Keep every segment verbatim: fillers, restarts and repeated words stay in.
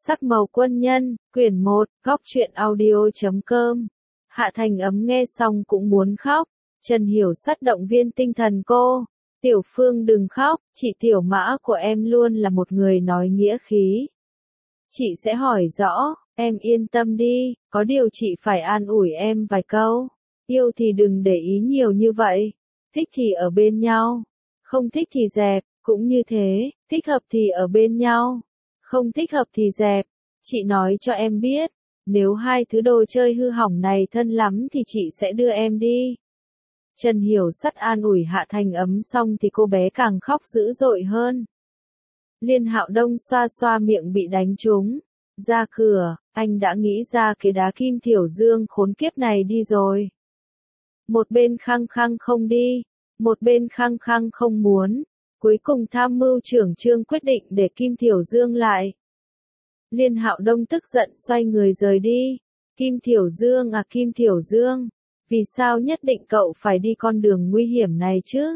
Sắc màu quân nhân, quyển một, góc truyện audio chấm com. Hạ Thành Ấm nghe xong cũng muốn khóc. Trần Hiểu Sắt động viên tinh thần cô. Tiểu Phương đừng khóc, chị Tiểu Mã của em luôn là một người nói nghĩa khí. Chị sẽ hỏi rõ, em yên tâm đi, có điều chị phải an ủi em vài câu. Yêu thì đừng để ý nhiều như vậy. Thích thì ở bên nhau. Không thích thì dẹp, cũng như thế, thích hợp thì ở bên nhau. Không thích hợp thì dẹp. Chị nói cho em biết, nếu hai thứ đồ chơi hư hỏng này thân lắm thì chị sẽ đưa em đi. Trần Hiểu Sắt an ủi Hạ Thành Ấm xong thì cô bé càng khóc dữ dội hơn. Liên Hạo Đông xoa xoa miệng bị đánh trúng. Ra cửa, anh đã nghĩ ra cái đá Kim Thiểu Dương khốn kiếp này đi rồi. Một bên khăng khăng không đi, một bên khăng khăng không muốn. Cuối cùng tham mưu trưởng Trương quyết định để Kim Thiểu Dương lại. Liên Hạo Đông tức giận xoay người rời đi. Kim Thiểu Dương à Kim Thiểu Dương, vì sao nhất định cậu phải đi con đường nguy hiểm này chứ?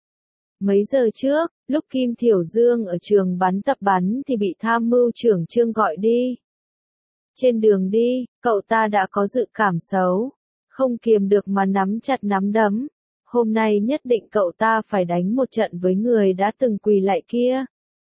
Mấy giờ trước, lúc Kim Thiểu Dương ở trường bắn tập bắn thì bị tham mưu trưởng Trương gọi đi. Trên đường đi, cậu ta đã có dự cảm xấu, không kiềm được mà nắm chặt nắm đấm. Hôm nay nhất định cậu ta phải đánh một trận với người đã từng quỳ lạy kia.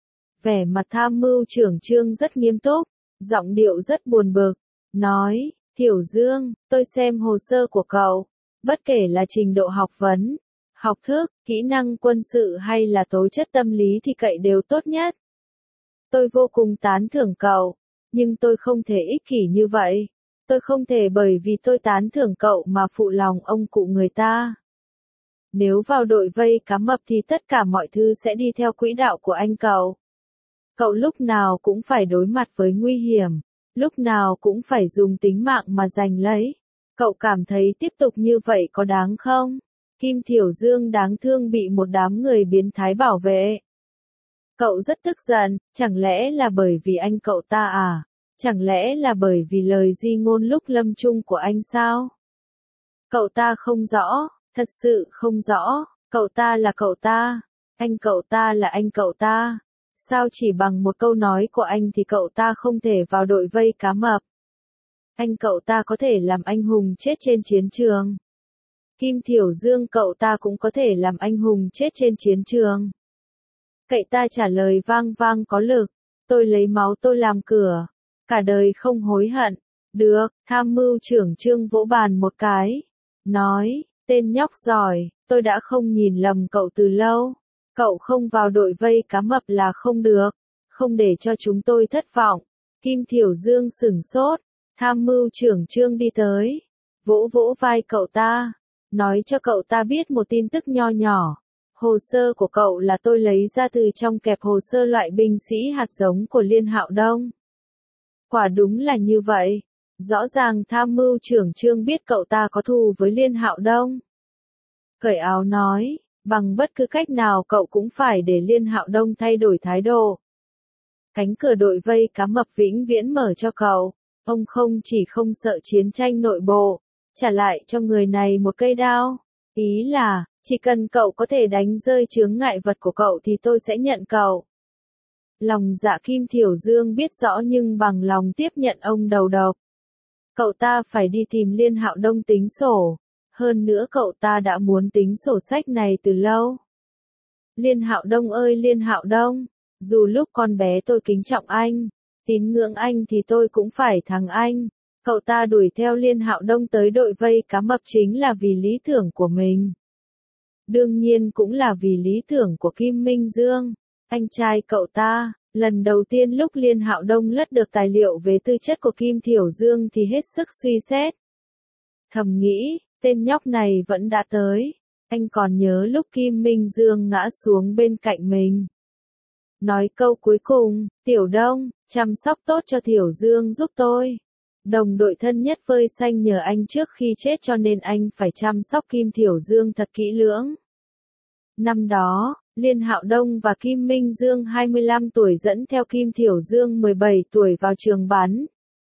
Vẻ mặt tham mưu trưởng Trương rất nghiêm túc, giọng điệu rất buồn bực, nói, Thiểu Dương, tôi xem hồ sơ của cậu, bất kể là trình độ học vấn, học thức, kỹ năng quân sự hay là tố chất tâm lý thì cậy đều tốt nhất. Tôi vô cùng tán thưởng cậu, nhưng tôi không thể ích kỷ như vậy. Tôi không thể bởi vì tôi tán thưởng cậu mà phụ lòng ông cụ người ta. Nếu vào đội vây cá mập thì tất cả mọi thứ sẽ đi theo quỹ đạo của anh cậu. Cậu lúc nào cũng phải đối mặt với nguy hiểm, lúc nào cũng phải dùng tính mạng mà giành lấy. Cậu cảm thấy tiếp tục như vậy có đáng không? Kim Thiểu Dương đáng thương bị một đám người biến thái bảo vệ. Cậu rất tức giận, chẳng lẽ là bởi vì anh cậu ta à? Chẳng lẽ là bởi vì lời di ngôn lúc lâm chung của anh sao? Cậu ta không rõ, thật sự không rõ, cậu ta là cậu ta, anh cậu ta là anh cậu ta. Sao chỉ bằng một câu nói của anh thì cậu ta không thể vào đội vây cá mập? Anh cậu ta có thể làm anh hùng chết trên chiến trường. Kim Thiểu Dương cậu ta cũng có thể làm anh hùng chết trên chiến trường. Cậy ta trả lời vang vang có lực, tôi lấy máu tôi làm cửa, cả đời không hối hận. Được, tham mưu trưởng Trương vỗ bàn một cái, nói, tên nhóc giỏi, tôi đã không nhìn lầm cậu từ lâu. Cậu không vào đội vây cá mập là không được, không để cho chúng tôi thất vọng. Kim Thiểu Dương sửng sốt, tham mưu trưởng Trương đi tới, vỗ vỗ vai cậu ta, nói cho cậu ta biết một tin tức nho nhỏ. Hồ sơ của cậu là tôi lấy ra từ trong kẹp hồ sơ loại binh sĩ hạt giống của Liên Hạo Đông. Quả đúng là như vậy, rõ ràng tham mưu trưởng Trương biết cậu ta có thù với Liên Hạo Đông. Cởi áo nói, bằng bất cứ cách nào cậu cũng phải để Liên Hạo Đông thay đổi thái độ. Cánh cửa đội vây cá mập vĩnh viễn mở cho cậu. Ông không chỉ không sợ chiến tranh nội bộ, trả lại cho người này một cây đao. Ý là, chỉ cần cậu có thể đánh rơi chướng ngại vật của cậu thì tôi sẽ nhận cậu. Lòng dạ Kim Thiểu Dương biết rõ nhưng bằng lòng tiếp nhận ông đầu độc. Cậu ta phải đi tìm Liên Hạo Đông tính sổ. Hơn nữa cậu ta đã muốn tính sổ sách này từ lâu. Liên Hạo Đông ơi Liên Hạo Đông, dù lúc con bé tôi kính trọng anh, tín ngưỡng anh thì tôi cũng phải thắng anh. Cậu ta đuổi theo Liên Hạo Đông tới đội vây cá mập chính là vì lý tưởng của mình. Đương nhiên cũng là vì lý tưởng của Kim Minh Dương, anh trai cậu ta. Lần đầu tiên lúc Liên Hạo Đông lất được tài liệu về tư chất của Kim Thiểu Dương thì hết sức suy xét. Thầm nghĩ, tên nhóc này vẫn đã tới. Anh còn nhớ lúc Kim Minh Dương ngã xuống bên cạnh mình. Nói câu cuối cùng, Tiểu Đông, chăm sóc tốt cho Thiểu Dương giúp tôi. Đồng đội thân nhất Phơi Xanh nhờ anh trước khi chết cho nên anh phải chăm sóc Kim Thiểu Dương thật kỹ lưỡng. Năm đó, Liên Hạo Đông và Kim Minh Dương hai mươi lăm tuổi dẫn theo Kim Thiểu Dương mười bảy tuổi vào trường bắn.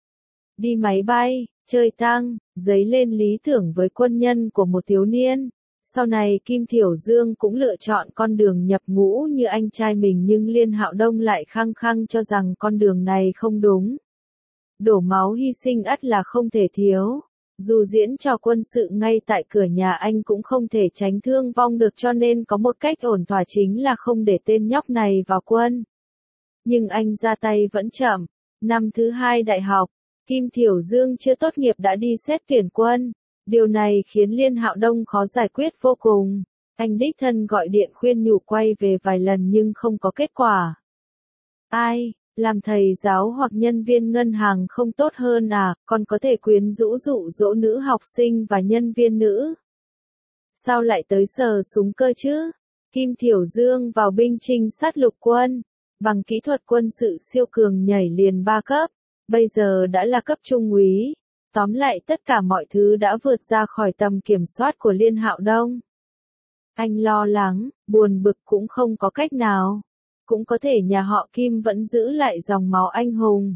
Đi máy bay, chơi tăng, dấy lên lý tưởng với quân nhân của một thiếu niên. Sau này Kim Thiểu Dương cũng lựa chọn con đường nhập ngũ như anh trai mình nhưng Liên Hạo Đông lại khăng khăng cho rằng con đường này không đúng. Đổ máu hy sinh ắt là không thể thiếu. Dù diễn trò quân sự ngay tại cửa nhà anh cũng không thể tránh thương vong được, cho nên có một cách ổn thỏa chính là không để tên nhóc này vào quân. Nhưng anh ra tay vẫn chậm. Năm thứ hai đại học, Kim Thiểu Dương chưa tốt nghiệp đã đi xét tuyển quân. Điều này khiến Liên Hạo Đông khó giải quyết vô cùng. Anh đích thân gọi điện khuyên nhủ quay về vài lần nhưng không có kết quả. Ai, làm thầy giáo hoặc nhân viên ngân hàng không tốt hơn à, còn có thể quyến rũ dụ dỗ nữ học sinh và nhân viên nữ. Sao lại tới sờ súng cơ chứ? Kim Thiểu Dương vào binh trinh sát lục quân, bằng kỹ thuật quân sự siêu cường nhảy liền ba cấp, bây giờ đã là cấp trung úy. Tóm lại tất cả mọi thứ đã vượt ra khỏi tầm kiểm soát của Liên Hạo Đông. Anh lo lắng, buồn bực cũng không có cách nào. Cũng có thể nhà họ Kim vẫn giữ lại dòng máu anh hùng.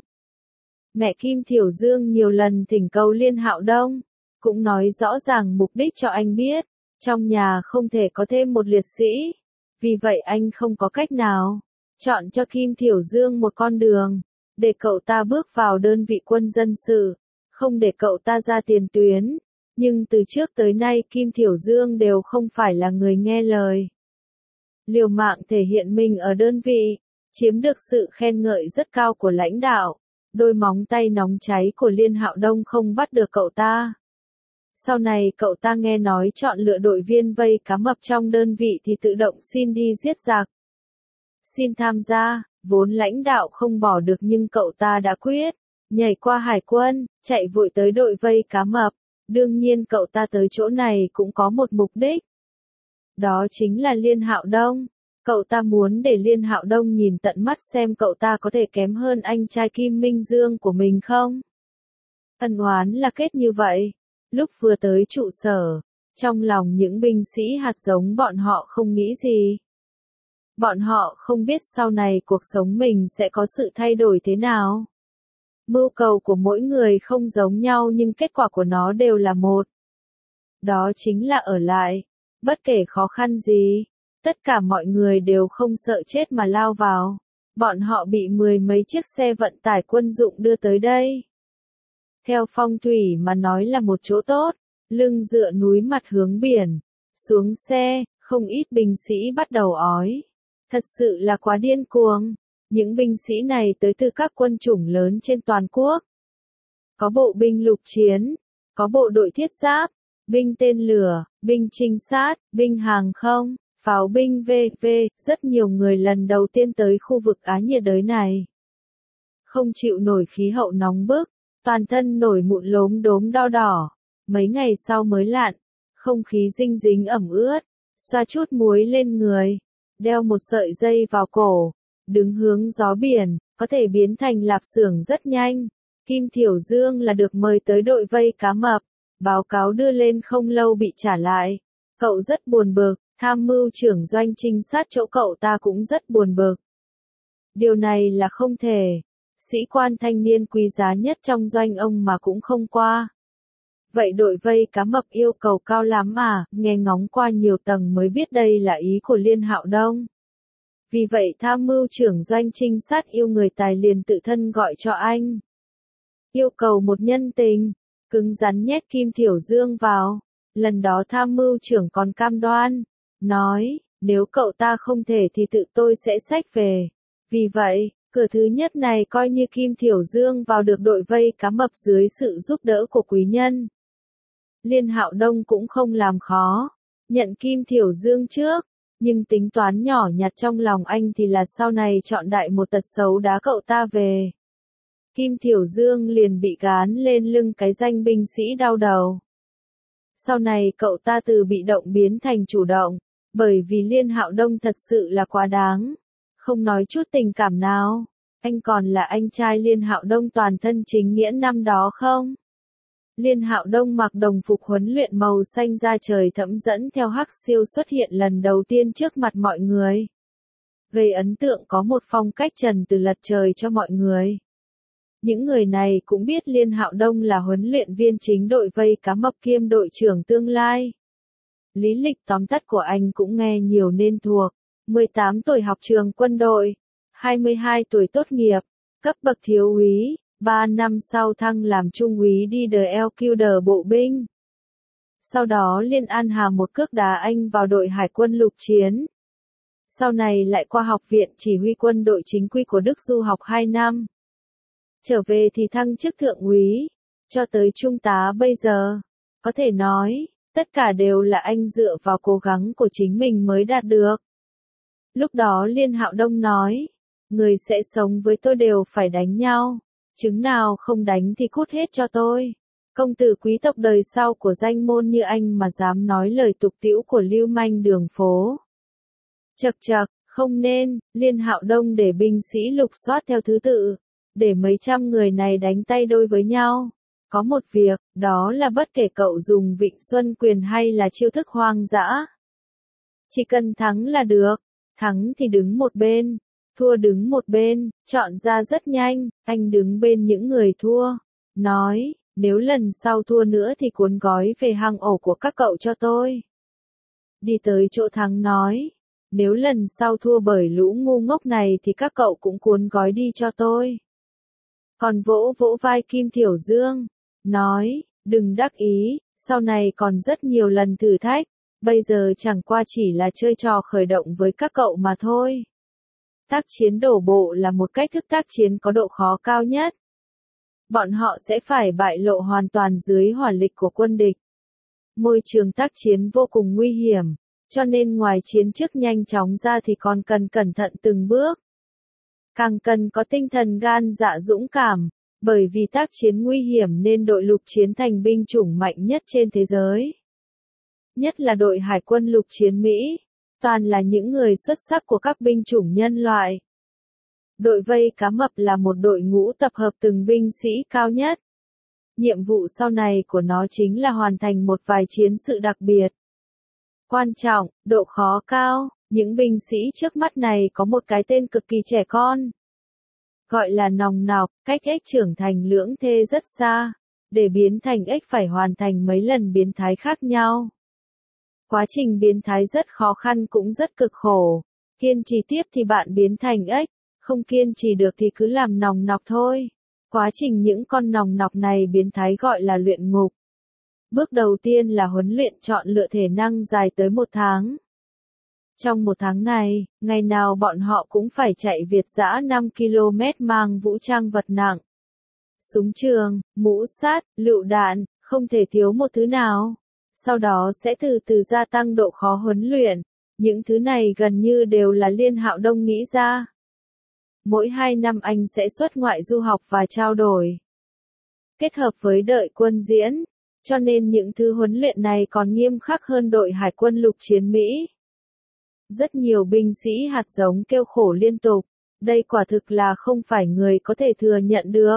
Mẹ Kim Thiểu Dương nhiều lần thỉnh cầu Liên Hạo Đông, cũng nói rõ ràng mục đích cho anh biết, trong nhà không thể có thêm một liệt sĩ. Vì vậy anh không có cách nào, chọn cho Kim Thiểu Dương một con đường, để cậu ta bước vào đơn vị quân dân sự, không để cậu ta ra tiền tuyến. Nhưng từ trước tới nay Kim Thiểu Dương đều không phải là người nghe lời. Liều mạng thể hiện mình ở đơn vị, chiếm được sự khen ngợi rất cao của lãnh đạo. Đôi móng tay nóng cháy của Liên Hạo Đông không bắt được cậu ta. Sau này cậu ta nghe nói chọn lựa đội viên vây cá mập trong đơn vị thì tự động xin đi giết giặc. Xin tham gia, vốn lãnh đạo không bỏ được nhưng cậu ta đã quyết, nhảy qua hải quân, chạy vội tới đội vây cá mập. Đương nhiên cậu ta tới chỗ này cũng có một mục đích. Đó chính là Liên Hạo Đông. Cậu ta muốn để Liên Hạo Đông nhìn tận mắt xem cậu ta có thể kém hơn anh trai Kim Minh Dương của mình không. Ân oán là kết như vậy. Lúc vừa tới trụ sở, trong lòng những binh sĩ hạt giống bọn họ không nghĩ gì. Bọn họ không biết sau này cuộc sống mình sẽ có sự thay đổi thế nào. Mưu cầu của mỗi người không giống nhau nhưng kết quả của nó đều là một. Đó chính là ở lại. Bất kể khó khăn gì, tất cả mọi người đều không sợ chết mà lao vào. Bọn họ bị mười mấy chiếc xe vận tải quân dụng đưa tới đây. Theo phong thủy mà nói là một chỗ tốt, lưng dựa núi mặt hướng biển. Xuống xe, không ít binh sĩ bắt đầu ói. Thật sự là quá điên cuồng. Những binh sĩ này tới từ các quân chủng lớn trên toàn quốc. Có bộ binh lục chiến, có bộ đội thiết giáp, binh tên lửa, binh trinh sát, binh hàng không, pháo binh vân vân, rất nhiều người lần đầu tiên tới khu vực Á nhiệt đới này. Không chịu nổi khí hậu nóng bức, toàn thân nổi mụn lốm đốm đau đỏ, mấy ngày sau mới lặn, không khí dinh dính ẩm ướt, xoa chút muối lên người, đeo một sợi dây vào cổ, đứng hướng gió biển, có thể biến thành lạp xưởng rất nhanh. Kim Thiểu Dương là được mời tới đội vây cá mập. Báo cáo đưa lên không lâu bị trả lại. Cậu rất buồn bực, tham mưu trưởng doanh trinh sát chỗ cậu ta cũng rất buồn bực. Điều này là không thể. Sĩ quan thanh niên quý giá nhất trong doanh ông mà cũng không qua. Vậy đội vây cá mập yêu cầu cao lắm à, nghe ngóng qua nhiều tầng mới biết đây là ý của Liên Hạo Đông. Vì vậy tham mưu trưởng doanh trinh sát yêu người tài liền tự thân gọi cho anh. Yêu cầu một nhân tình. Cứng rắn nhét Kim Thiểu Dương vào. Lần đó tham mưu trưởng còn cam đoan. Nói, nếu cậu ta không thể thì tự tôi sẽ xách về. Vì vậy, cửa thứ nhất này coi như Kim Thiểu Dương vào được đội vây cá mập dưới sự giúp đỡ của quý nhân. Liên Hạo Đông cũng không làm khó. Nhận Kim Thiểu Dương trước. Nhưng tính toán nhỏ nhặt trong lòng anh thì là sau này chọn đại một tật xấu đá cậu ta về. Kim Thiểu Dương liền bị gán lên lưng cái danh binh sĩ đau đầu. Sau này cậu ta từ bị động biến thành chủ động, bởi vì Liên Hạo Đông thật sự là quá đáng. Không nói chút tình cảm nào, anh còn là anh trai Liên Hạo Đông toàn thân chính nghĩa năm đó không? Liên Hạo Đông mặc đồng phục huấn luyện màu xanh da trời thẫm dẫn theo hắc siêu xuất hiện lần đầu tiên trước mặt mọi người. Gây ấn tượng có một phong cách trần từ lật trời cho mọi người. Những người này cũng biết Liên Hạo Đông là huấn luyện viên chính đội vây cá mập kiêm đội trưởng tương lai. Lý lịch tóm tắt của anh cũng nghe nhiều nên thuộc. mười tám tuổi học trường quân đội, hai mươi hai tuổi tốt nghiệp, cấp bậc thiếu úy, Ba năm sau thăng làm trung úy đi đờ eo kiu đờ bộ binh. Sau đó Liên An Hà một cước đá anh vào đội hải quân lục chiến. Sau này lại qua học viện chỉ huy quân đội chính quy của Đức du học hai năm. Trở về thì thăng chức thượng úy, cho tới trung tá bây giờ. Có thể nói, tất cả đều là anh dựa vào cố gắng của chính mình mới đạt được. Lúc đó Liên Hạo Đông nói, người sẽ sống với tôi đều phải đánh nhau, chứng nào không đánh thì cút hết cho tôi. Công tử quý tộc đời sau của danh môn như anh mà dám nói lời tục tĩu của lưu manh đường phố. Chậc chậc, không nên, Liên Hạo Đông để binh sĩ lục soát theo thứ tự, để mấy trăm người này đánh tay đôi với nhau. Có một việc, đó là bất kể cậu dùng Vịnh Xuân Quyền hay là chiêu thức hoang dã. Chỉ cần thắng là được, thắng thì đứng một bên, thua đứng một bên, chọn ra rất nhanh, anh đứng bên những người thua. Nói, nếu lần sau thua nữa thì cuốn gói về hang ổ của các cậu cho tôi. Đi tới chỗ thắng nói, nếu lần sau thua bởi lũ ngu ngốc này thì các cậu cũng cuốn gói đi cho tôi. Còn vỗ vỗ vai Kim Thiểu Dương, nói, đừng đắc ý, sau này còn rất nhiều lần thử thách, bây giờ chẳng qua chỉ là chơi trò khởi động với các cậu mà thôi. Tác chiến đổ bộ là một cách thức tác chiến có độ khó cao nhất. Bọn họ sẽ phải bại lộ hoàn toàn dưới hỏa lực của quân địch. Môi trường tác chiến vô cùng nguy hiểm, cho nên ngoài chiến trước nhanh chóng ra thì còn cần cẩn thận từng bước. Càng cần có tinh thần gan dạ dũng cảm, bởi vì tác chiến nguy hiểm nên đội lục chiến thành binh chủng mạnh nhất trên thế giới. Nhất là đội hải quân lục chiến Mỹ, toàn là những người xuất sắc của các binh chủng nhân loại. Đội vây cá mập là một đội ngũ tập hợp từng binh sĩ cao nhất. Nhiệm vụ sau này của nó chính là hoàn thành một vài chiến sự đặc biệt. Quan trọng, độ khó cao, những binh sĩ trước mắt này có một cái tên cực kỳ trẻ con. Gọi là nòng nọc, cách ếch trưởng thành lưỡng thê rất xa. Để biến thành ếch phải hoàn thành mấy lần biến thái khác nhau. Quá trình biến thái rất khó khăn cũng rất cực khổ. Kiên trì tiếp thì bạn biến thành ếch, không kiên trì được thì cứ làm nòng nọc thôi. Quá trình những con nòng nọc này biến thái gọi là luyện ngục. Bước đầu tiên là huấn luyện chọn lựa thể năng dài tới một tháng. Trong một tháng này, ngày nào bọn họ cũng phải chạy việt dã năm ki lô mét mang vũ trang vật nặng. Súng trường, mũ sát, lựu đạn, không thể thiếu một thứ nào. Sau đó sẽ từ từ gia tăng độ khó huấn luyện. Những thứ này gần như đều là Liên Hạo Đông nghĩ ra. Mỗi hai năm anh sẽ xuất ngoại du học và trao đổi. Kết hợp với đợi quân diễn. Cho nên những thứ huấn luyện này còn nghiêm khắc hơn đội hải quân lục chiến Mỹ. Rất nhiều binh sĩ hạt giống kêu khổ liên tục. Đây quả thực là không phải người có thể thừa nhận được.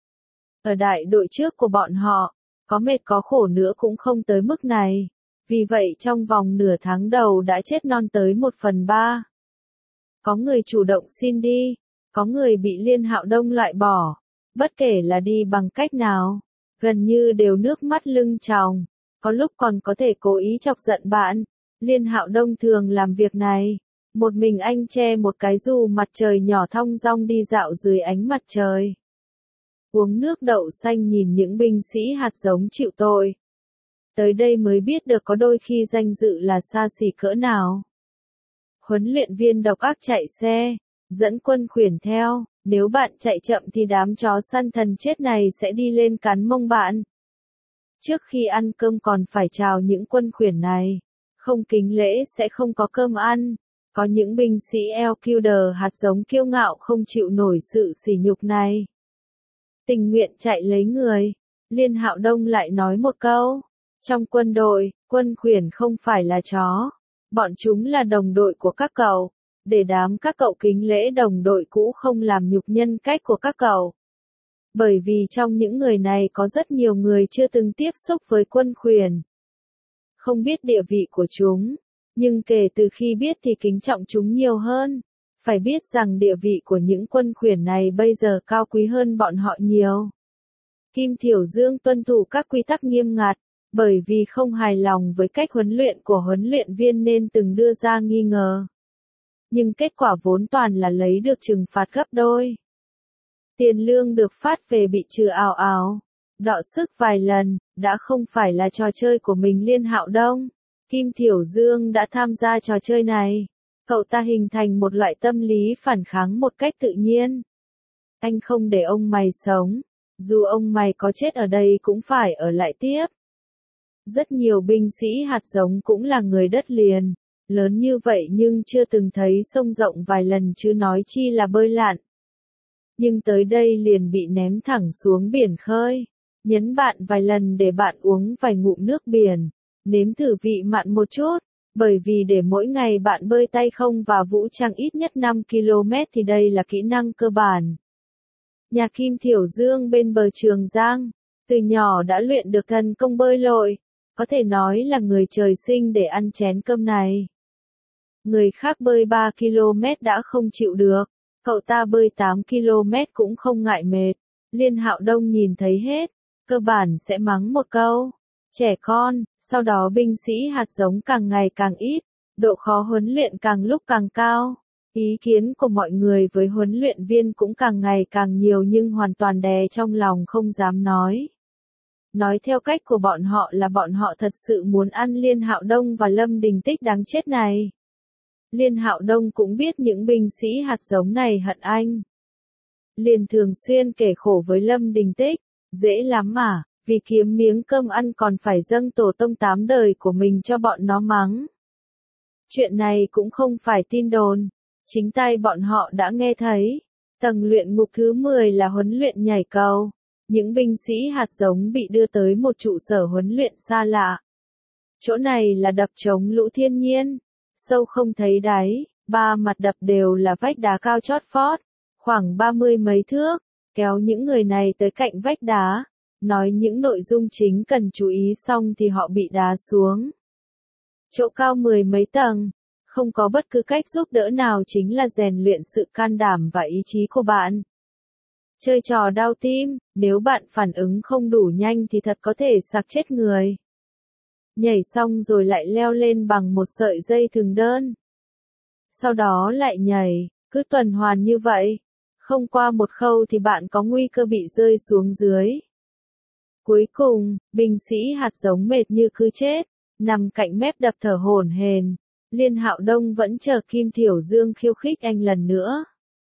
Ở đại đội trước của bọn họ, có mệt có khổ nữa cũng không tới mức này. Vì vậy trong vòng nửa tháng đầu đã chết non tới một phần ba. Có người chủ động xin đi, có người bị Liên Hạo Đông loại bỏ. Bất kể là đi bằng cách nào, gần như đều nước mắt lưng tròng. Có lúc còn có thể cố ý chọc giận bạn. Liên Hạo Đông thường làm việc này. Một mình anh che một cái dù mặt trời nhỏ thong dong đi dạo dưới ánh mặt trời. Uống nước đậu xanh nhìn những binh sĩ hạt giống chịu tội. Tới đây mới biết được có đôi khi danh dự là xa xỉ cỡ nào. Huấn luyện viên độc ác chạy xe, dẫn quân khuyển theo, nếu bạn chạy chậm thì đám chó săn thần chết này sẽ đi lên cắn mông bạn. Trước khi ăn cơm còn phải chào những quân khuyển này, không kính lễ sẽ không có cơm ăn. Có những binh sĩ Elquidor hạt giống kiêu ngạo không chịu nổi sự sỉ nhục này. Tình nguyện chạy lấy người. Liên Hạo Đông lại nói một câu. Trong quân đội, quân khuyển không phải là chó. Bọn chúng là đồng đội của các cậu. Để đám các cậu kính lễ đồng đội cũ không làm nhục nhân cách của các cậu. Bởi vì trong những người này có rất nhiều người chưa từng tiếp xúc với quân khuyển. Không biết địa vị của chúng. Nhưng kể từ khi biết thì kính trọng chúng nhiều hơn. Phải biết rằng địa vị của những quân khuyển này bây giờ cao quý hơn bọn họ nhiều. Kim Thiểu Dương tuân thủ các quy tắc nghiêm ngặt, bởi vì không hài lòng với cách huấn luyện của huấn luyện viên nên từng đưa ra nghi ngờ. Nhưng kết quả vốn toàn là lấy được trừng phạt gấp đôi. Tiền lương được phát về bị trừ ào ào. Đọ sức vài lần, đã không phải là trò chơi của mình Liên Hạo Đông. Kim Thiểu Dương đã tham gia trò chơi này. Cậu ta hình thành một loại tâm lý phản kháng một cách tự nhiên. Anh không để ông mày sống. Dù ông mày có chết ở đây cũng phải ở lại tiếp. Rất nhiều binh sĩ hạt giống cũng là người đất liền. Lớn như vậy nhưng chưa từng thấy sông rộng vài lần chứ nói chi là bơi lặn. Nhưng tới đây liền bị ném thẳng xuống biển khơi. Nhấn bạn vài lần để bạn uống vài ngụm nước biển. Nếm thử vị mặn một chút. Bởi vì để mỗi ngày bạn bơi tay không và vũ trang ít nhất năm ki lô mét thì đây là kỹ năng cơ bản. Nhà Kim Thiểu Dương bên bờ Trường Giang, từ nhỏ đã luyện được thần công bơi lội, có thể nói là người trời sinh để ăn chén cơm này. Người khác bơi ba ki lô mét đã không chịu được, cậu ta bơi tám ki lô mét cũng không ngại mệt. Liên Hạo Đông nhìn thấy hết, cơ bản sẽ mắng một câu, trẻ con, sau đó binh sĩ hạt giống càng ngày càng ít, độ khó huấn luyện càng lúc càng cao. Ý kiến của mọi người với huấn luyện viên cũng càng ngày càng nhiều nhưng hoàn toàn đè trong lòng không dám nói. Nói theo cách của bọn họ là bọn họ thật sự muốn ăn Liên Hạo Đông và Lâm Đình Tích đáng chết này. Liên Hạo Đông cũng biết những binh sĩ hạt giống này hận anh. Liền thường xuyên kể khổ với Lâm Đình Tích, dễ lắm mà, vì kiếm miếng cơm ăn còn phải dâng tổ tông tám đời của mình cho bọn nó mắng. Chuyện này cũng không phải tin đồn. Chính tay bọn họ đã nghe thấy. Tầng luyện ngục thứ mười là huấn luyện nhảy cầu. Những binh sĩ hạt giống bị đưa tới một trụ sở huấn luyện xa lạ. Chỗ này là đập chống lũ thiên nhiên. Sâu không thấy đáy, ba mặt đập đều là vách đá cao chót vót, khoảng ba mươi mấy thước, kéo những người này tới cạnh vách đá. Nói những nội dung chính cần chú ý xong thì họ bị đá xuống. Chỗ cao mười mấy tầng. Không có bất cứ cách giúp đỡ nào chính là rèn luyện sự can đảm và ý chí của bạn. Chơi trò đau tim, nếu bạn phản ứng không đủ nhanh thì thật có thể sặc chết người. Nhảy xong rồi lại leo lên bằng một sợi dây thừng đơn. Sau đó lại nhảy, cứ tuần hoàn như vậy. Không qua một khâu thì bạn có nguy cơ bị rơi xuống dưới. Cuối cùng, binh sĩ hạt giống mệt như cứ chết, nằm cạnh mép đập thở hổn hển. Liên Hạo Đông vẫn chờ Kim Thiểu Dương khiêu khích anh lần nữa.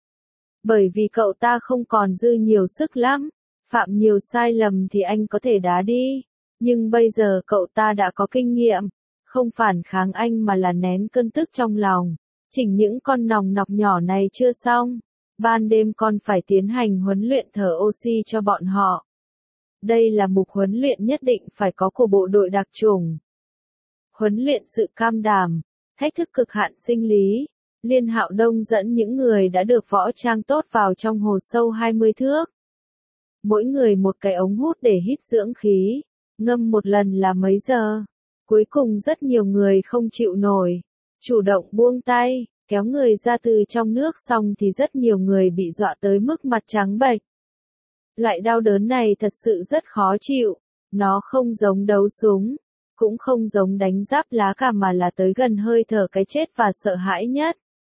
Bởi vì cậu ta không còn dư nhiều sức lắm, phạm nhiều sai lầm thì anh có thể đá đi. Nhưng bây giờ cậu ta đã có kinh nghiệm, không phản kháng anh mà là nén cơn tức trong lòng. Chỉnh những con nòng nọc nhỏ này chưa xong, ban đêm còn phải tiến hành huấn luyện thở oxy cho bọn họ. Đây là mục huấn luyện nhất định phải có của bộ đội đặc chủng. Huấn luyện sự cam đảm. Thách thức cực hạn sinh lý. Liên Hạo Đông dẫn những người đã được võ trang tốt vào trong hồ sâu hai mươi thước. Mỗi người một cái ống hút để hít dưỡng khí. Ngâm một lần là mấy giờ. Cuối cùng rất nhiều người không chịu nổi. Chủ động buông tay, kéo người ra từ trong nước xong thì rất nhiều người bị dọa tới mức mặt trắng bệch. Loại đau đớn này thật sự rất khó chịu. Nó không giống đấu súng. Cũng không giống đánh giáp lá cả mà là tới gần hơi thở cái chết và sợ hãi nhất.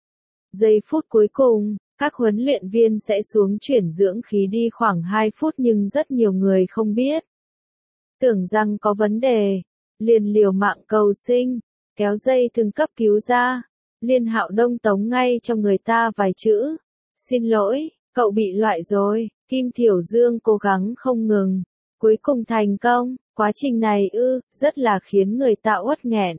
Giây phút cuối cùng, các huấn luyện viên sẽ xuống chuyển dưỡng khí đi khoảng hai phút nhưng rất nhiều người không biết. Tưởng rằng có vấn đề, liền liều mạng cầu sinh, kéo dây thừng cấp cứu ra. Liên Hạo Đông tống ngay cho người ta vài chữ. Xin lỗi, cậu bị loại rồi. Kim Thiểu Dương cố gắng không ngừng. Cuối cùng thành công. Quá trình này ư, rất là khiến người ta uất nghẹn.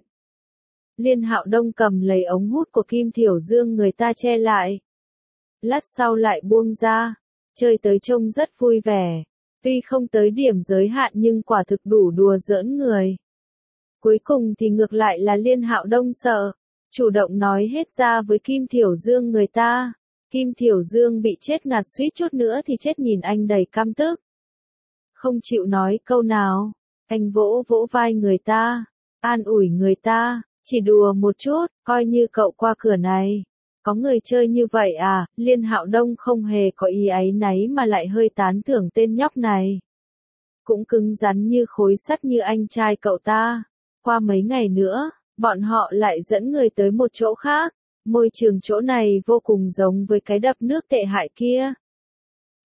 Liên Hạo Đông cầm lấy ống hút của Kim Thiểu Dương người ta che lại. Lát sau lại buông ra. Chơi tới trông rất vui vẻ. Tuy không tới điểm giới hạn nhưng quả thực đủ đùa giỡn người. Cuối cùng thì ngược lại là Liên Hạo Đông sợ. Chủ động nói hết ra với Kim Thiểu Dương người ta. Kim Thiểu Dương bị chết ngạt suýt chút nữa thì chết nhìn anh đầy căm tức. Không chịu nói câu nào. Anh vỗ vỗ vai người ta, an ủi người ta, chỉ đùa một chút, coi như cậu qua cửa này. Có người chơi như vậy à, Liên Hạo Đông không hề có ý áy náy mà lại hơi tán thưởng tên nhóc này. Cũng cứng rắn như khối sắt như anh trai cậu ta. Qua mấy ngày nữa, bọn họ lại dẫn người tới một chỗ khác. Môi trường chỗ này vô cùng giống với cái đập nước tệ hại kia.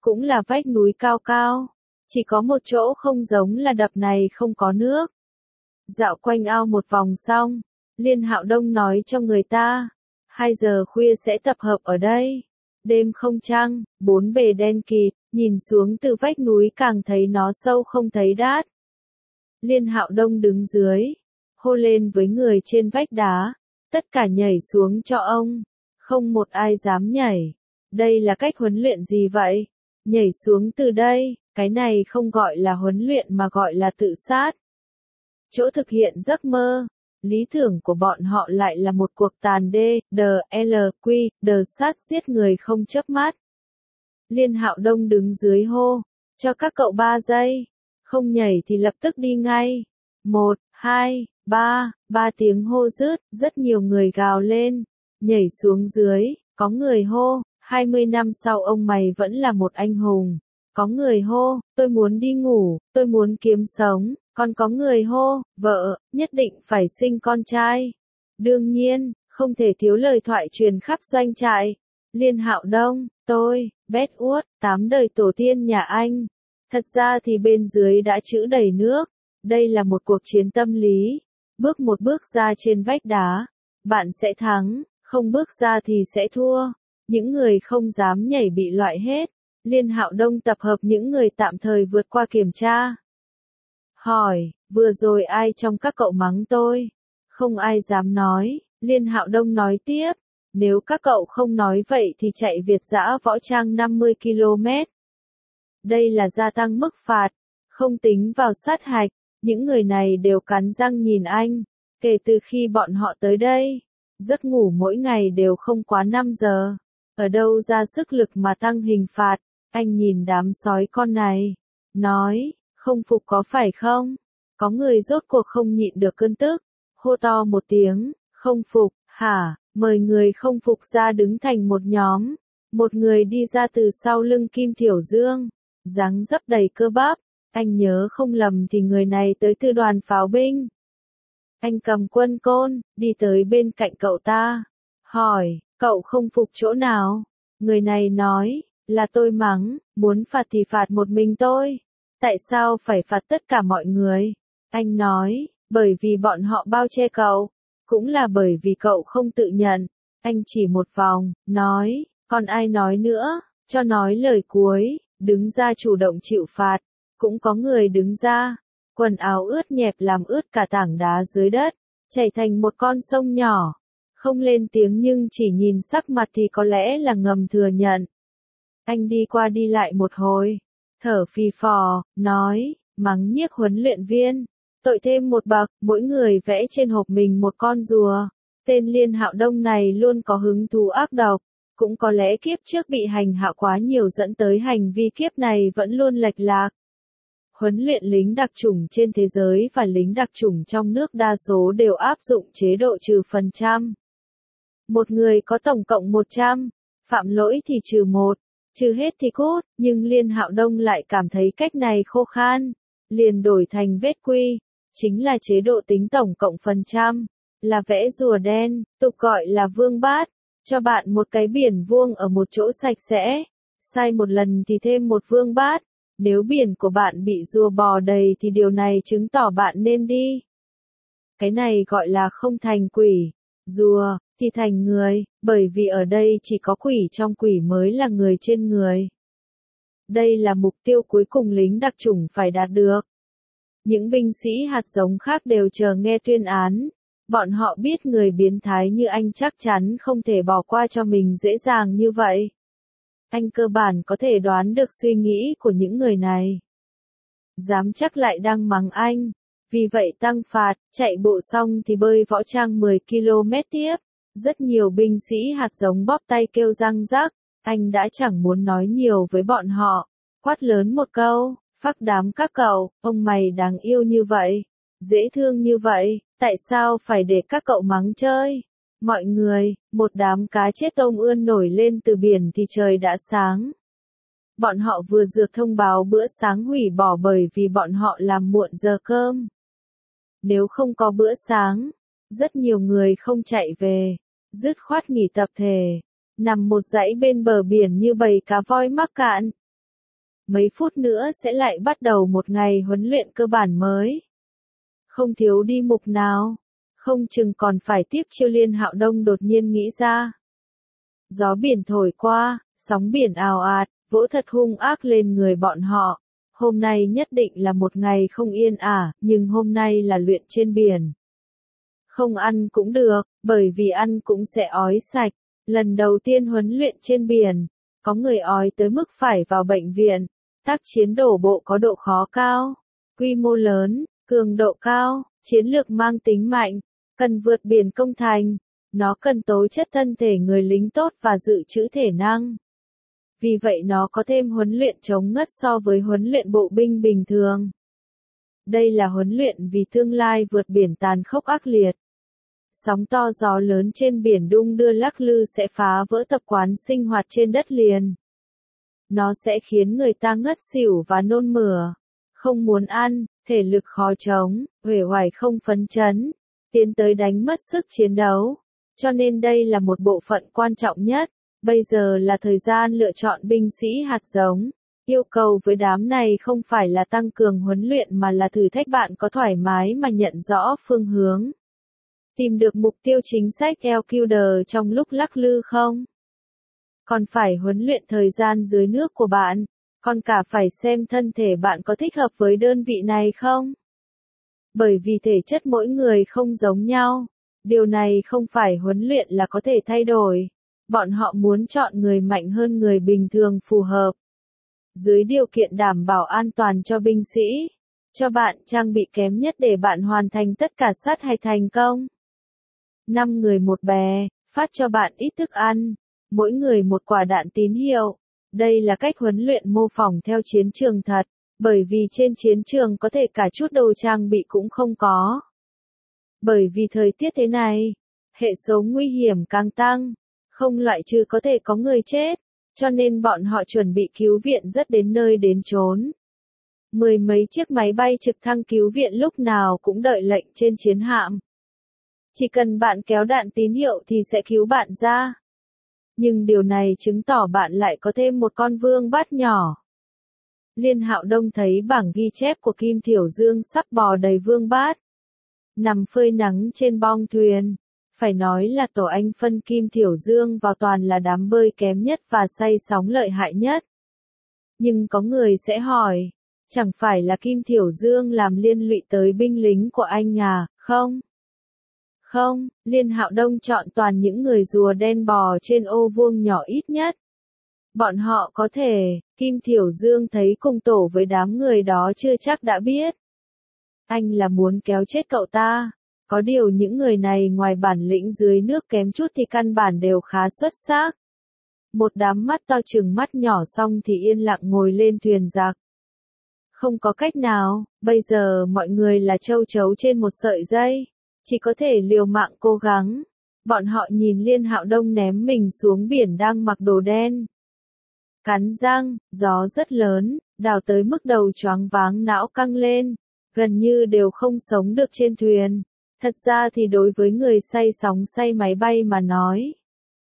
cũng là vách núi cao cao. Chỉ có một chỗ không giống là đập này không có nước. Dạo quanh ao một vòng xong, Liên Hạo Đông nói cho người ta, hai giờ khuya sẽ tập hợp ở đây. Đêm không trăng, bốn bề đen kịt, nhìn xuống từ vách núi càng thấy nó sâu không thấy đáy. Liên Hạo Đông đứng dưới, hô lên với người trên vách đá, tất cả nhảy xuống cho ông. Không một ai dám nhảy. Đây là cách huấn luyện gì vậy? Nhảy xuống từ đây, cái này không gọi là huấn luyện mà gọi là tự sát. Chỗ thực hiện giấc mơ, lý tưởng của bọn họ lại là một cuộc tàn đê, đờ, L, Q, đờ sát giết người không chớp mắt. Liên Hạo Đông đứng dưới hô, cho các cậu ba giây, không nhảy thì lập tức đi ngay. Một, hai, ba, ba tiếng hô rứt, rất nhiều người gào lên, nhảy xuống dưới, có người hô, hai mươi năm sau ông mày vẫn là một anh hùng. Có người hô, tôi muốn đi ngủ, tôi muốn kiếm sống. Còn có người hô, vợ, nhất định phải sinh con trai. Đương nhiên, không thể thiếu lời thoại truyền khắp doanh trại. Liên Hạo Đông, tôi, Bét Uất, tám đời tổ tiên nhà anh. Thật ra thì bên dưới đã trữ đầy nước. Đây là một cuộc chiến tâm lý. Bước một bước ra trên vách đá, bạn sẽ thắng, không bước ra thì sẽ thua. Những người không dám nhảy bị loại hết. Liên Hạo Đông tập hợp những người tạm thời vượt qua kiểm tra. Hỏi, vừa rồi ai trong các cậu mắng tôi? Không ai dám nói. Liên Hạo Đông nói tiếp, nếu các cậu không nói vậy thì chạy Việt dã võ trang năm mươi ki lô mét. Đây là gia tăng mức phạt, không tính vào sát hạch. Những người này đều cắn răng nhìn anh. Kể từ khi bọn họ tới đây, giấc ngủ mỗi ngày đều không quá năm giờ. Ở đâu ra sức lực mà tăng hình phạt? Anh nhìn đám sói con này, nói, không phục có phải không? Có người rốt cuộc không nhịn được cơn tức, hô to một tiếng, không phục, hả? Mời người không phục ra đứng thành một nhóm. Một người đi ra từ sau lưng Kim Thiểu Dương, dáng dấp đầy cơ bắp. Anh nhớ không lầm thì người này tới từ đoàn pháo binh. Anh cầm quân côn, đi tới bên cạnh cậu ta, hỏi, cậu không phục chỗ nào? Người này nói, là tôi mắng, muốn phạt thì phạt một mình tôi. Tại sao phải phạt tất cả mọi người? Anh nói, bởi vì bọn họ bao che cậu, cũng là bởi vì cậu không tự nhận. Anh chỉ một vòng, nói, còn ai nói nữa, cho nói lời cuối, đứng ra chủ động chịu phạt. Cũng có người đứng ra, quần áo ướt nhẹp làm ướt cả tảng đá dưới đất, chảy thành một con sông nhỏ. Không lên tiếng nhưng chỉ nhìn sắc mặt thì có lẽ là ngầm thừa nhận. Anh đi qua đi lại một hồi, thở phì phò, nói, mắng nhiếc huấn luyện viên, tội thêm một bậc, mỗi người vẽ trên hộp mình một con rùa. Tên Liên Hạo Đông này luôn có hứng thú ác độc, cũng có lẽ kiếp trước bị hành hạ quá nhiều dẫn tới hành vi kiếp này vẫn luôn lệch lạc. Huấn luyện lính đặc chủng trên thế giới và lính đặc chủng trong nước đa số đều áp dụng chế độ trừ phần trăm. Một người có tổng cộng một trăm, phạm lỗi thì trừ một, trừ hết thì cút, nhưng Liên Hạo Đông lại cảm thấy cách này khô khan, liền đổi thành vết quy, chính là chế độ tính tổng cộng phần trăm, là vẽ rùa đen, tục gọi là vương bát, cho bạn một cái biển vuông ở một chỗ sạch sẽ, sai một lần thì thêm một vương bát. Nếu biển của bạn bị rùa bò đầy thì điều này chứng tỏ bạn nên đi. Cái này gọi là không thành quỷ, rùa, thì thành người, bởi vì ở đây chỉ có quỷ trong quỷ mới là người trên người. Đây là mục tiêu cuối cùng lính đặc chủng phải đạt được. Những binh sĩ hạt giống khác đều chờ nghe tuyên án. Bọn họ biết người biến thái như anh chắc chắn không thể bỏ qua cho mình dễ dàng như vậy. Anh cơ bản có thể đoán được suy nghĩ của những người này. Dám chắc lại đang mắng anh. Vì vậy tăng phạt, chạy bộ xong thì bơi võ trang mười ki lô mét tiếp. Rất nhiều binh sĩ hạt giống bóp tay kêu răng rắc. Anh đã chẳng muốn nói nhiều với bọn họ. Quát lớn một câu, phắc đám các cậu, ông mày đáng yêu như vậy, dễ thương như vậy, tại sao phải để các cậu mắng chơi? Mọi người, một đám cá chết tôm ươn nổi lên từ biển thì trời đã sáng. Bọn họ vừa dược thông báo bữa sáng hủy bỏ bởi vì bọn họ làm muộn giờ cơm. Nếu không có bữa sáng, rất nhiều người không chạy về, dứt khoát nghỉ tập thể, nằm một dãy bên bờ biển như bầy cá voi mắc cạn. mấy phút nữa sẽ lại bắt đầu một ngày huấn luyện cơ bản mới. Không thiếu đi mục nào, không chừng còn phải tiếp chiêu. Liên Hạo Đông đột nhiên nghĩ ra. Gió biển thổi qua, sóng biển ào ạt, vỗ thật hung ác lên người bọn họ. Hôm nay nhất định là một ngày không yên ả, nhưng hôm nay là luyện trên biển. Không ăn cũng được, bởi vì ăn cũng sẽ ói sạch. Lần đầu tiên huấn luyện trên biển, có người ói tới mức phải vào bệnh viện. Tác chiến đổ bộ có độ khó cao, quy mô lớn, cường độ cao, chiến lược mang tính mạnh, cần vượt biển công thành. Nó cần tố chất thân thể người lính tốt và dự trữ thể năng. Vì vậy nó có thêm huấn luyện chống ngất so với huấn luyện bộ binh bình thường. Đây là huấn luyện vì tương lai vượt biển tàn khốc ác liệt. Sóng to gió lớn trên biển đung đưa lắc lư sẽ phá vỡ tập quán sinh hoạt trên đất liền. Nó sẽ khiến người ta ngất xỉu và nôn mửa, không muốn ăn, thể lực khó chống, uể oải không phấn chấn, tiến tới đánh mất sức chiến đấu. Cho nên đây là một bộ phận quan trọng nhất. Bây giờ là thời gian lựa chọn binh sĩ hạt giống. Yêu cầu với đám này không phải là tăng cường huấn luyện mà là thử thách bạn có thoải mái mà nhận rõ phương hướng. Tìm được mục tiêu chính xác eo kiu đờ trong lúc lắc lư không? Còn phải huấn luyện thời gian dưới nước của bạn, còn cả phải xem thân thể bạn có thích hợp với đơn vị này không? Bởi vì thể chất mỗi người không giống nhau, điều này không phải huấn luyện là có thể thay đổi. Bọn họ muốn chọn người mạnh hơn người bình thường phù hợp. Dưới điều kiện đảm bảo an toàn cho binh sĩ, cho bạn trang bị kém nhất để bạn hoàn thành tất cả sát hạch thành công. năm người một bè, phát cho bạn ít thức ăn, mỗi người một quả đạn tín hiệu. Đây là cách huấn luyện mô phỏng theo chiến trường thật, bởi vì trên chiến trường có thể cả chút đồ trang bị cũng không có. Bởi vì thời tiết thế này, hệ số nguy hiểm càng tăng, không loại trừ có thể có người chết, cho nên bọn họ chuẩn bị cứu viện rất đến nơi đến chốn. Mười mấy chiếc máy bay trực thăng cứu viện lúc nào cũng đợi lệnh trên chiến hạm. Chỉ cần bạn kéo đạn tín hiệu thì sẽ cứu bạn ra. Nhưng điều này chứng tỏ bạn lại có thêm một con vương bát nhỏ. Liên Hạo Đông thấy bảng ghi chép của Kim Thiểu Dương sắp bò đầy vương bát. Nằm phơi nắng trên bong thuyền. Phải nói là tổ anh phân Kim Thiểu Dương vào toàn là đám bơi kém nhất và say sóng lợi hại nhất. Nhưng có người sẽ hỏi, chẳng phải là Kim Thiểu Dương làm liên lụy tới binh lính của anh à, không? Không, Liên Hạo Đông chọn toàn những người rùa đen bò trên ô vuông nhỏ ít nhất. Bọn họ có thể, Kim Thiểu Dương thấy cùng tổ với đám người đó chưa chắc đã biết. Anh là muốn kéo chết cậu ta. Có điều những người này ngoài bản lĩnh dưới nước kém chút thì căn bản đều khá xuất sắc. Một đám mắt to chừng mắt nhỏ xong thì yên lặng ngồi lên thuyền giặc. Không có cách nào, bây giờ mọi người là châu chấu trên một sợi dây. Chỉ có thể liều mạng cố gắng. Bọn họ nhìn Liên Hạo Đông ném mình xuống biển đang mặc đồ đen. Cắn răng, gió rất lớn, đào tới mức đầu choáng váng não căng lên. Gần như đều không sống được trên thuyền. Thật ra thì đối với người say sóng say máy bay mà nói.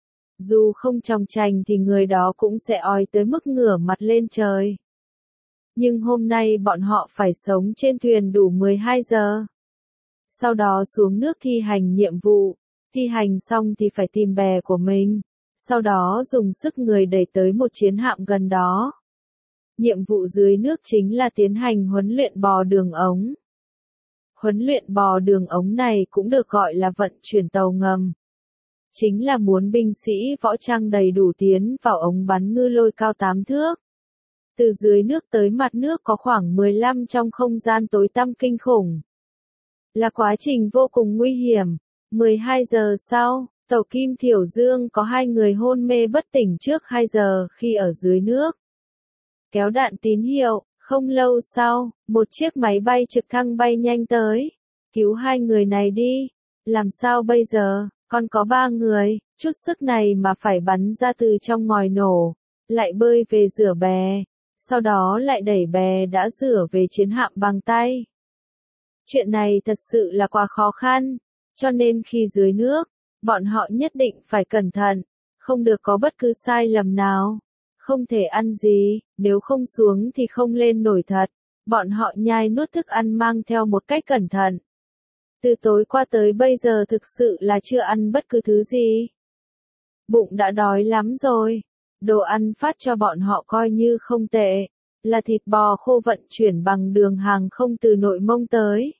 Dù không trong chành thì người đó cũng sẽ ói tới mức ngửa mặt lên trời. Nhưng hôm nay bọn họ phải sống trên thuyền đủ mười hai giờ. Sau đó xuống nước thi hành nhiệm vụ. Thi hành xong thì phải tìm bè của mình. Sau đó dùng sức người đẩy tới một chiến hạm gần đó. Nhiệm vụ dưới nước chính là tiến hành huấn luyện bò đường ống. Huấn luyện bò đường ống này cũng được gọi là vận chuyển tàu ngầm. Chính là muốn binh sĩ võ trang đầy đủ tiến vào ống bắn ngư lôi cao tám thước. Từ dưới nước tới mặt nước có khoảng mười lăm trong không gian tối tăm kinh khủng. Là quá trình vô cùng nguy hiểm. mười hai giờ sau, tàu Kim Thiểu Dương có hai người hôn mê bất tỉnh trước hai giờ khi ở dưới nước. Kéo đạn tín hiệu. Không lâu sau, một chiếc máy bay trực thăng bay nhanh tới. Cứu hai người này đi. Làm sao bây giờ, còn có ba người, chút sức này mà phải bắn ra từ trong ngòi nổ. Lại bơi về rửa bè. Sau đó lại đẩy bè đã rửa về chiến hạm bằng tay. Chuyện này thật sự là quá khó khăn. Cho nên khi dưới nước, bọn họ nhất định phải cẩn thận. Không được có bất cứ sai lầm nào. không thể ăn gì, nếu không xuống thì không lên nổi thật. Bọn họ nhai nuốt thức ăn mang theo một cách cẩn thận. Từ tối qua tới bây giờ thực sự là chưa ăn bất cứ thứ gì. Bụng đã đói lắm rồi. Đồ ăn phát cho bọn họ coi như không tệ, là thịt bò khô vận chuyển bằng đường hàng không từ Nội Mông tới.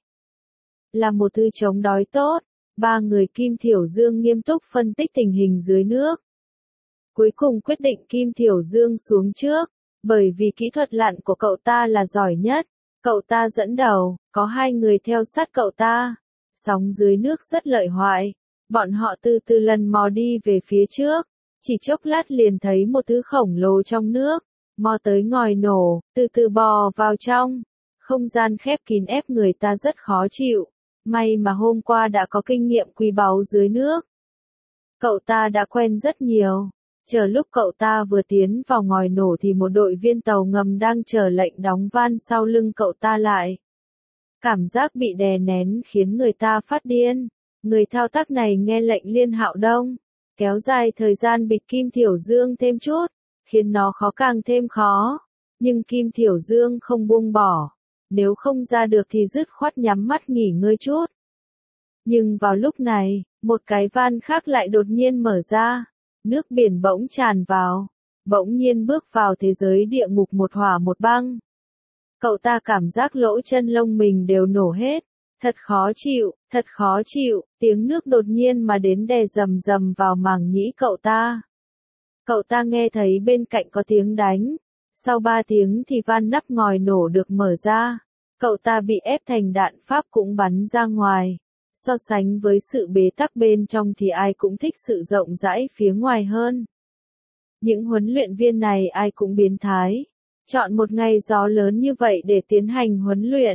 Là một thứ chống đói tốt, ba người Kim Thiểu Dương nghiêm túc phân tích tình hình dưới nước. Cuối cùng quyết định Kim Thiểu Dương xuống trước, bởi vì kỹ thuật lặn của cậu ta là giỏi nhất. Cậu ta dẫn đầu, có hai người theo sát cậu ta. Sóng dưới nước rất lợi hoại. Bọn họ từ từ lần mò đi về phía trước. Chỉ chốc lát liền thấy một thứ khổng lồ trong nước. Mò tới ngòi nổ, từ từ bò vào trong. Không gian khép kín ép người ta rất khó chịu. May mà hôm qua đã có kinh nghiệm quý báu dưới nước. Cậu ta đã quen rất nhiều. Chờ lúc cậu ta vừa tiến vào ngòi nổ thì một đội viên tàu ngầm đang chờ lệnh đóng van sau lưng cậu ta lại. Cảm giác bị đè nén khiến người ta phát điên. Người thao tác này nghe lệnh Liên Hạo Đông, kéo dài thời gian bịt Kim Thiểu Dương thêm chút, khiến nó khó càng thêm khó. Nhưng Kim Thiểu Dương không buông bỏ. Nếu không ra được thì dứt khoát nhắm mắt nghỉ ngơi chút. Nhưng vào lúc này, một cái van khác lại đột nhiên mở ra. Nước biển bỗng tràn vào, bỗng nhiên bước vào thế giới địa ngục một hỏa một băng. Cậu ta cảm giác lỗ chân lông mình đều nổ hết, thật khó chịu, thật khó chịu, tiếng nước đột nhiên mà đến đè rầm rầm vào màng nhĩ cậu ta. Cậu ta nghe thấy bên cạnh có tiếng đánh, sau ba tiếng thì van nắp ngòi nổ được mở ra, cậu ta bị ép thành đạn pháp cũng bắn ra ngoài. So sánh với sự bế tắc bên trong thì ai cũng thích sự rộng rãi phía ngoài hơn. Những huấn luyện viên này ai cũng biến thái. Chọn một ngày gió lớn như vậy để tiến hành huấn luyện.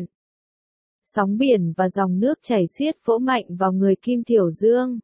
Sóng biển và dòng nước chảy xiết vỗ mạnh vào người Kim Thiểu Dương.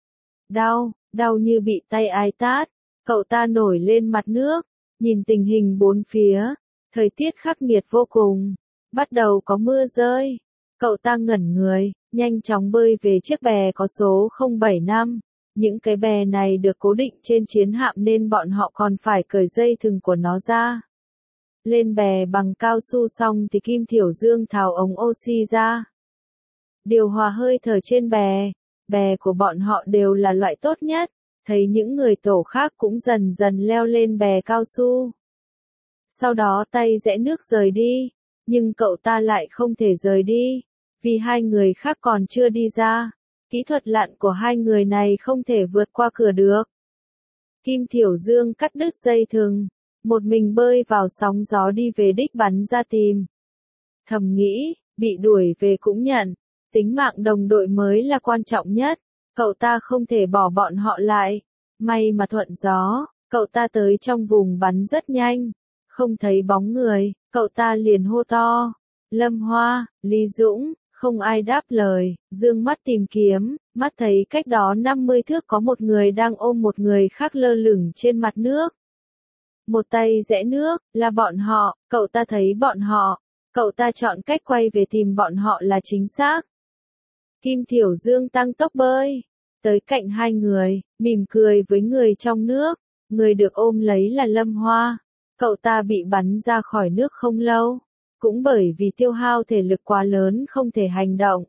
Đau, đau như bị tay ai tát. Cậu ta nổi lên mặt nước, nhìn tình hình bốn phía. Thời tiết khắc nghiệt vô cùng. Bắt đầu có mưa rơi. Cậu ta ngẩn người, nhanh chóng bơi về chiếc bè có số không bảy năm. Những cái bè này được cố định trên chiến hạm nên bọn họ còn phải cởi dây thừng của nó ra. Lên bè bằng cao su xong thì Kim Thiểu Dương tháo ống oxy ra. Điều hòa hơi thở trên bè. Bè của bọn họ đều là loại tốt nhất. Thấy những người tổ khác cũng dần dần leo lên bè cao su. Sau đó tay rẽ nước rời đi. Nhưng cậu ta lại không thể rời đi. Vì hai người khác còn chưa đi ra. Kỹ thuật lặn của hai người này không thể vượt qua cửa được. Kim Thiểu Dương cắt đứt dây thừng. Một mình bơi vào sóng gió đi về đích bắn ra tìm. Thầm nghĩ, bị đuổi về cũng nhận. Tính mạng đồng đội mới là quan trọng nhất. Cậu ta không thể bỏ bọn họ lại. May mà thuận gió, cậu ta tới trong vùng bắn rất nhanh. Không thấy bóng người, cậu ta liền hô to. Lâm Hoa, Lý Dũng, không ai đáp lời, dương mắt tìm kiếm, mắt thấy cách đó năm mươi thước có một người đang ôm một người khác lơ lửng trên mặt nước. Một tay rẽ nước, là bọn họ, cậu ta thấy bọn họ, cậu ta chọn cách quay về tìm bọn họ là chính xác. Kim Thiểu Dương tăng tốc bơi, tới cạnh hai người, mỉm cười với người trong nước, người được ôm lấy là Lâm Hoa, cậu ta bị bắn ra khỏi nước không lâu. Cũng bởi vì tiêu hao thể lực quá lớn không thể hành động.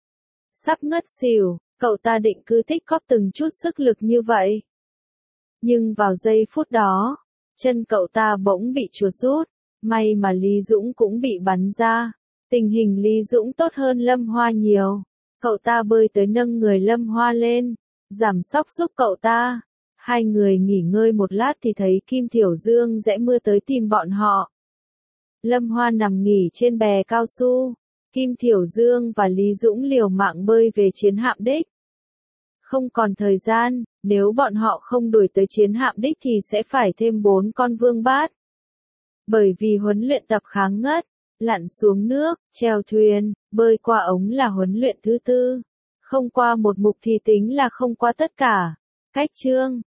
Sắp ngất xỉu, cậu ta định cứ tích góp từng chút sức lực như vậy. Nhưng vào giây phút đó, chân cậu ta bỗng bị chuột rút, may mà Lý Dũng cũng bị bắn ra. Tình hình Lý Dũng tốt hơn Lâm Hoa nhiều. Cậu ta bơi tới nâng người Lâm Hoa lên, giảm sóc giúp cậu ta. Hai người nghỉ ngơi một lát thì thấy Kim Thiểu Dương rẽ mưa tới tìm bọn họ. Lâm Hoa nằm nghỉ trên bè cao su. Kim Thiểu Dương và Lý Dũng liều mạng bơi về chiến hạm đích. Không còn thời gian, nếu bọn họ không đuổi tới chiến hạm đích thì sẽ phải thêm bốn con vương bát. Bởi vì huấn luyện tập kháng ngất, lặn xuống nước, chèo thuyền, bơi qua ống là huấn luyện thứ tư. Không qua một mục thì tính là không qua tất cả. Cách chương